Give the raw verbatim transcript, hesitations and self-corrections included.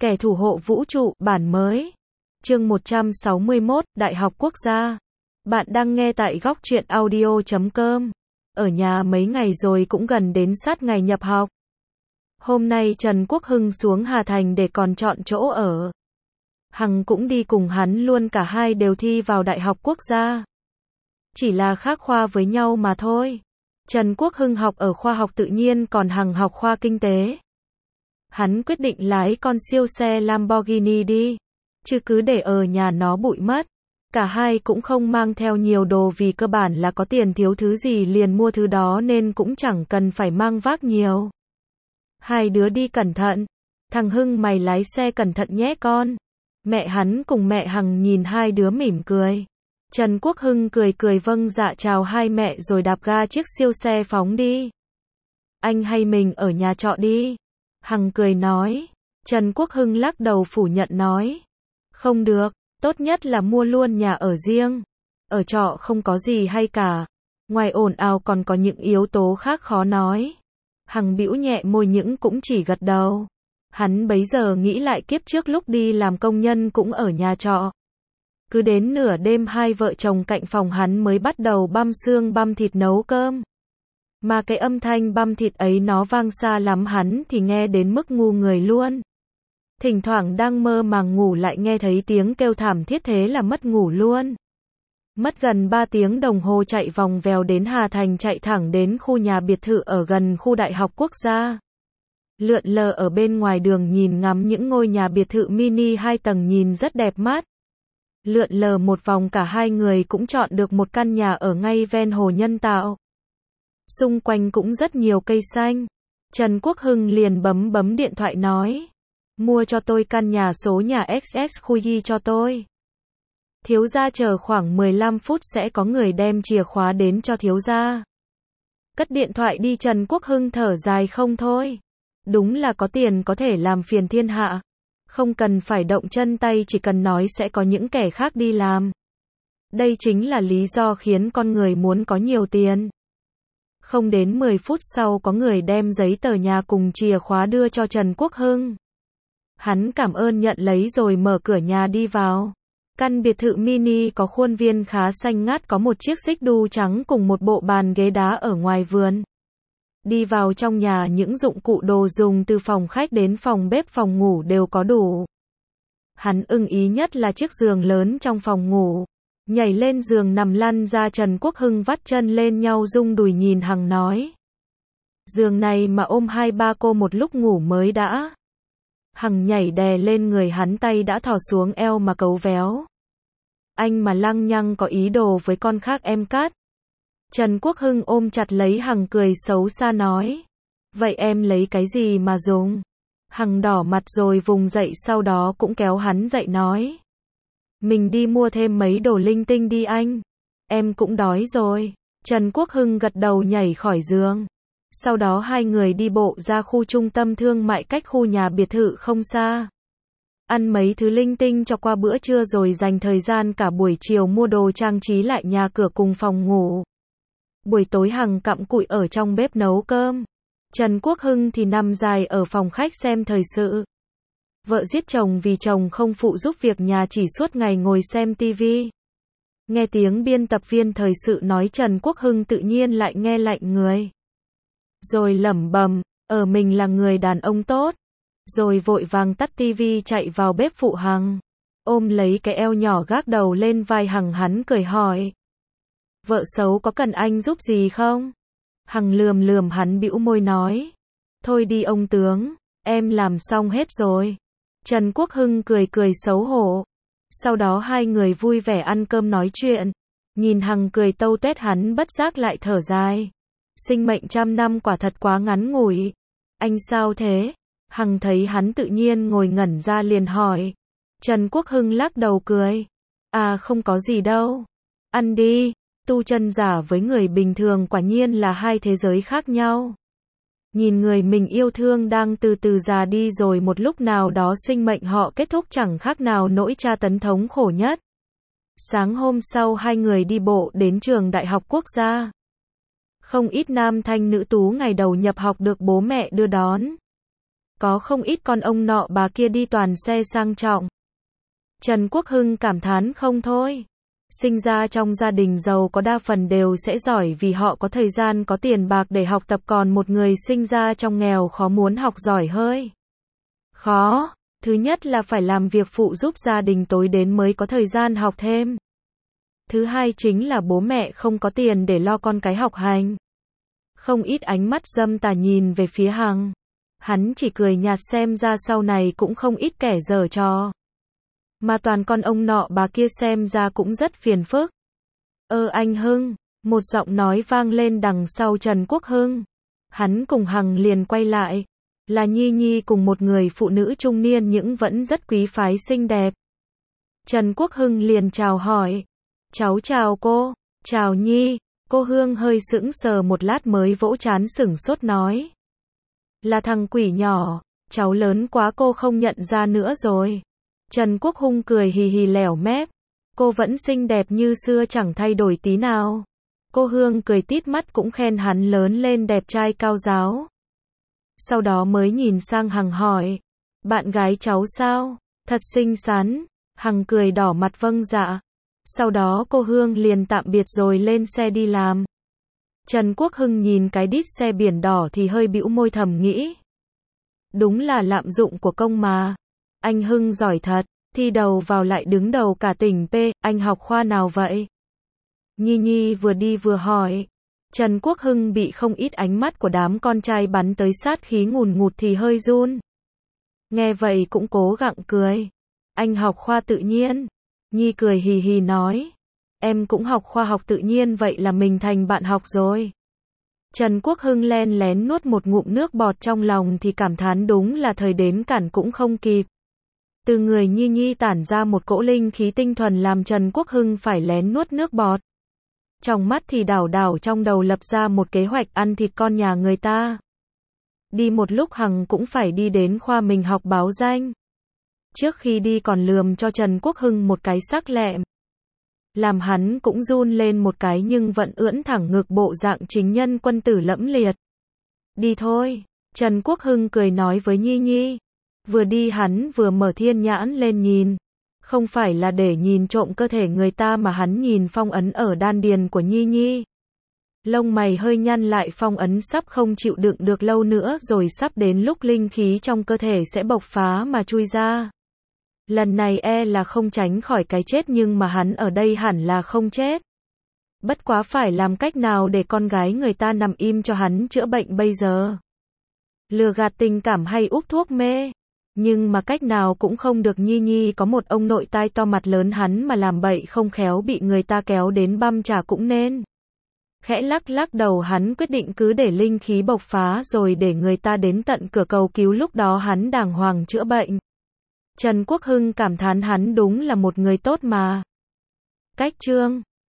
Kẻ thủ hộ vũ trụ, bản mới. Chương một trăm sáu mươi mốt, Đại học Quốc gia. Bạn đang nghe tại góc truyện audio chấm com. Ở nhà mấy ngày rồi cũng gần đến sát ngày nhập học. Hôm nay Trần Quốc Hưng xuống Hà Thành để còn chọn chỗ ở. Hằng cũng đi cùng hắn luôn, cả hai đều thi vào Đại học Quốc gia. Chỉ là khác khoa với nhau mà thôi. Trần Quốc Hưng học ở khoa học tự nhiên, còn Hằng học khoa kinh tế. Hắn quyết định lái con siêu xe Lamborghini đi, chứ cứ để ở nhà nó bụi mất. Cả hai cũng không mang theo nhiều đồ vì cơ bản là có tiền thiếu thứ gì liền mua thứ đó nên cũng chẳng cần phải mang vác nhiều. Hai đứa đi cẩn thận. Thằng Hưng mày lái xe cẩn thận nhé con. Mẹ hắn cùng mẹ Hằng nhìn hai đứa mỉm cười. Trần Quốc Hưng cười cười vâng dạ chào hai mẹ rồi đạp ga chiếc siêu xe phóng đi. Anh hay mình ở nhà trọ đi. Hằng cười nói. Trần Quốc Hưng lắc đầu phủ nhận nói. Không được, tốt nhất là mua luôn nhà ở riêng. Ở trọ không có gì hay cả. Ngoài ồn ào còn có những yếu tố khác khó nói. Hằng bĩu nhẹ môi những cũng chỉ gật đầu. Hắn bấy giờ nghĩ lại kiếp trước lúc đi làm công nhân cũng ở nhà trọ. Cứ đến nửa đêm hai vợ chồng cạnh phòng hắn mới bắt đầu băm xương băm thịt nấu cơm. Mà cái âm thanh băm thịt ấy nó vang xa lắm, hắn thì nghe đến mức ngu người luôn. Thỉnh thoảng đang mơ màng ngủ lại nghe thấy tiếng kêu thảm thiết, thế là mất ngủ luôn. Mất gần ba tiếng đồng hồ chạy vòng vèo đến Hà Thành, chạy thẳng đến khu nhà biệt thự ở gần khu Đại học Quốc gia. Lượn lờ ở bên ngoài đường nhìn ngắm những ngôi nhà biệt thự mini hai tầng nhìn rất đẹp mắt. Lượn lờ một vòng cả hai người cũng chọn được một căn nhà ở ngay ven hồ nhân tạo. Xung quanh cũng rất nhiều cây xanh. Trần Quốc Hưng liền bấm bấm điện thoại nói. Mua cho tôi căn nhà số nhà ích ét khu Y cho tôi. Thiếu gia chờ khoảng mười lăm phút sẽ có người đem chìa khóa đến cho thiếu gia. Cất điện thoại đi, Trần Quốc Hưng thở dài không thôi. Đúng là có tiền có thể làm phiền thiên hạ. Không cần phải động chân tay, chỉ cần nói sẽ có những kẻ khác đi làm. Đây chính là lý do khiến con người muốn có nhiều tiền. Không đến mười phút sau có người đem giấy tờ nhà cùng chìa khóa đưa cho Trần Quốc Hưng. Hắn cảm ơn nhận lấy rồi mở cửa nhà đi vào. Căn biệt thự mini có khuôn viên khá xanh ngát, có một chiếc xích đu trắng cùng một bộ bàn ghế đá ở ngoài vườn. Đi vào trong nhà, những dụng cụ đồ dùng từ phòng khách đến phòng bếp phòng ngủ đều có đủ. Hắn ưng ý nhất là chiếc giường lớn trong phòng ngủ. Nhảy lên giường nằm lăn ra, Trần Quốc Hưng vắt chân lên nhau rung đùi nhìn Hằng nói. Giường này mà ôm hai ba cô một lúc ngủ mới đã. Hằng nhảy đè lên người hắn, tay đã thò xuống eo mà cấu véo. Anh mà lăng nhăng có ý đồ với con khác em cắt. Trần Quốc Hưng ôm chặt lấy Hằng cười xấu xa nói. Vậy em lấy cái gì mà dùng? Hằng đỏ mặt rồi vùng dậy, sau đó cũng kéo hắn dậy nói. Mình đi mua thêm mấy đồ linh tinh đi anh. Em cũng đói rồi. Trần Quốc Hưng gật đầu nhảy khỏi giường. Sau đó hai người đi bộ ra khu trung tâm thương mại cách khu nhà biệt thự không xa. Ăn mấy thứ linh tinh cho qua bữa trưa rồi dành thời gian cả buổi chiều mua đồ trang trí lại nhà cửa cùng phòng ngủ. Buổi tối Hằng cặm cụi ở trong bếp nấu cơm. Trần Quốc Hưng thì nằm dài ở phòng khách xem thời sự. Vợ giết chồng vì chồng không phụ giúp việc nhà, chỉ suốt ngày ngồi xem tivi. Nghe tiếng biên tập viên thời sự nói, Trần Quốc Hưng tự nhiên lại nghe lạnh người. Rồi lẩm bẩm, ở mình là người đàn ông tốt. Rồi vội vàng tắt tivi chạy vào bếp phụ Hằng. Ôm lấy cái eo nhỏ gác đầu lên vai Hằng, hắn cười hỏi. Vợ xấu có cần anh giúp gì không? Hằng lườm lườm hắn bĩu môi nói. Thôi đi ông tướng, em làm xong hết rồi. Trần Quốc Hưng cười cười xấu hổ. Sau đó hai người vui vẻ ăn cơm nói chuyện. Nhìn Hằng cười tâu tuét, hắn bất giác lại thở dài. Sinh mệnh trăm năm quả thật quá ngắn ngủi. Anh sao thế? Hằng thấy hắn tự nhiên ngồi ngẩn ra liền hỏi. Trần Quốc Hưng lắc đầu cười. À không có gì đâu. Ăn đi. Tu chân giả với người bình thường quả nhiên là hai thế giới khác nhau. Nhìn người mình yêu thương đang từ từ già đi rồi một lúc nào đó sinh mệnh họ kết thúc, chẳng khác nào nỗi tra tấn thống khổ nhất. Sáng hôm sau hai người đi bộ đến trường Đại học Quốc gia. Không ít nam thanh nữ tú ngày đầu nhập học được bố mẹ đưa đón. có không ít con ông nọ bà kia đi toàn xe sang trọng. Trần Quốc Hưng cảm thán không thôi. Sinh ra trong gia đình giàu có đa phần đều sẽ giỏi vì họ có thời gian có tiền bạc để học tập, còn một người sinh ra trong nghèo khó muốn học giỏi hơi khó. Thứ nhất là phải làm việc phụ giúp gia đình tối đến mới có thời gian học thêm. Thứ hai chính là bố mẹ không có tiền để lo con cái học hành. Không ít ánh mắt dâm tà nhìn về phía Hằng. Hắn chỉ cười nhạt, xem ra sau này cũng không ít kẻ giở trò. Mà toàn con ông nọ bà kia xem ra cũng rất phiền phức. Ơ anh Hưng, một giọng nói vang lên đằng sau Trần Quốc Hưng. Hắn cùng Hằng liền quay lại. Là Nhi Nhi cùng một người phụ nữ trung niên nhưng vẫn rất quý phái xinh đẹp. Trần Quốc Hưng liền chào hỏi. Cháu chào cô. Chào Nhi. Cô Hương hơi sững sờ một lát mới vỗ trán sửng sốt nói. Là thằng quỷ nhỏ, cháu lớn quá cô không nhận ra nữa rồi. Trần Quốc Hưng cười hì hì lẻo mép. Cô vẫn xinh đẹp như xưa chẳng thay đổi tí nào. Cô Hương cười tít mắt cũng khen hắn lớn lên đẹp trai cao ráo. Sau đó mới nhìn sang Hằng hỏi. Bạn gái cháu sao? Thật xinh xắn. Hằng cười đỏ mặt vâng dạ. Sau đó cô Hương liền tạm biệt rồi lên xe đi làm. Trần Quốc Hưng nhìn cái đít xe biển đỏ thì hơi bĩu môi thầm nghĩ. Đúng là lạm dụng của công mà. Anh Hưng giỏi thật, thi đầu vào lại đứng đầu cả tỉnh P, anh học khoa nào vậy? Nhi Nhi vừa đi vừa hỏi. Trần Quốc Hưng bị không ít ánh mắt của đám con trai bắn tới sát khí ngùn ngụt thì hơi run. Nghe vậy cũng cố gắng cười. Anh học khoa tự nhiên. Nhi cười hì hì nói. Em cũng học khoa học tự nhiên, vậy là mình thành bạn học rồi. Trần Quốc Hưng len lén nuốt một ngụm nước bọt trong lòng thì cảm thán đúng là thời đến cản cũng không kịp. Từ người Nhi Nhi tản ra một cỗ linh khí tinh thuần làm Trần Quốc Hưng phải lén nuốt nước bọt. Trong mắt thì đảo đảo trong đầu lập ra một kế hoạch ăn thịt con nhà người ta. Đi một lúc Hằng cũng phải đi đến khoa mình học báo danh. Trước khi đi còn lườm cho Trần Quốc Hưng một cái sắc lẹm. Làm hắn cũng run lên một cái nhưng vẫn ưỡn thẳng ngực bộ dạng chính nhân quân tử lẫm liệt. Đi thôi, Trần Quốc Hưng cười nói với Nhi Nhi. Vừa đi hắn vừa mở thiên nhãn lên nhìn. Không phải là để nhìn trộm cơ thể người ta mà hắn nhìn phong ấn ở đan điền của Nhi Nhi. Lông mày hơi nhăn lại, phong ấn sắp không chịu đựng được lâu nữa rồi, sắp đến lúc linh khí trong cơ thể sẽ bộc phá mà chui ra. Lần này e là không tránh khỏi cái chết, nhưng mà hắn ở đây hẳn là không chết. Bất quá phải làm cách nào để con gái người ta nằm im cho hắn chữa bệnh bây giờ. Lừa gạt tình cảm hay úp thuốc mê. Nhưng mà cách nào cũng không được. Nhi Nhi có một ông nội tai to mặt lớn, hắn mà làm bậy không khéo bị người ta kéo đến băm trả cũng nên. Khẽ lắc lắc đầu hắn quyết định cứ để linh khí bộc phá rồi để người ta đến tận cửa cầu cứu, lúc đó hắn đàng hoàng chữa bệnh. Trần Quốc Hưng cảm thán hắn đúng là một người tốt mà. Cách chương